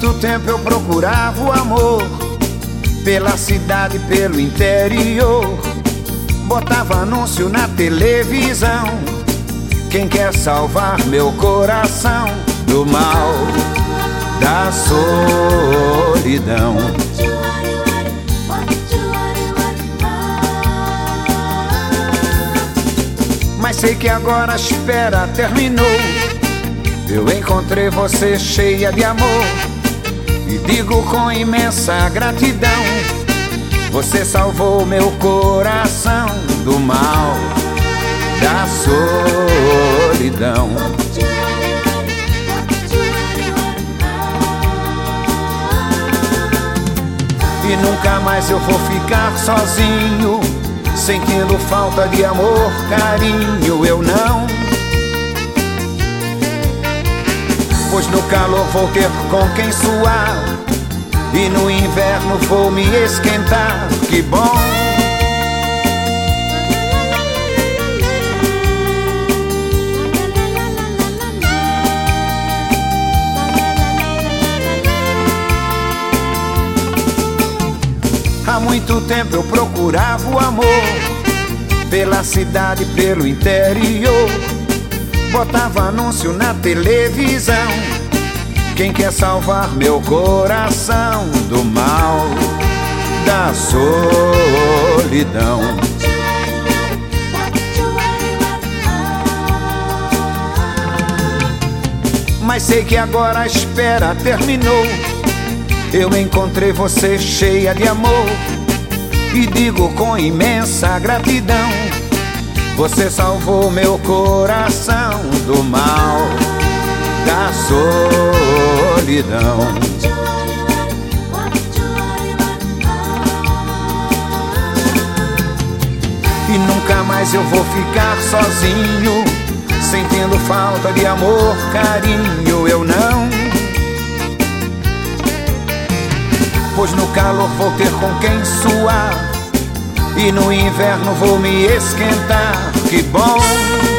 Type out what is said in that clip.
muito tempo eu procurava o amor, pela cidade, pelo interior. Botava anúncio na televisão: quem quer salvar meu coração do mal, da solidão. Mas sei que agora a espera terminou. Eu encontrei você cheia de amor e digo com imensa gratidão: você salvou meu coração do mal, da solidão. E nunca mais eu vou ficar sozinho, sentindo falta de amor, carinho, eu não. Pois no calor vou ter com quem suar e no inverno vou me esquentar, que bom. Há muito tempo eu procurava o amor, pela cidade, pelo interior. Botava anúncio na televisão: quem quer salvar meu coração do mal, da solidão. Mas sei que agora a espera terminou. Eu encontrei você cheia de amor e digo com imensa gratidão: você salvou meu coração do mal, da solidão. E nunca mais eu vou ficar sozinho, sentindo falta de amor, carinho, eu não. Pois no calor vou ter com quem suar e no inverno vou me esquentar, que bom.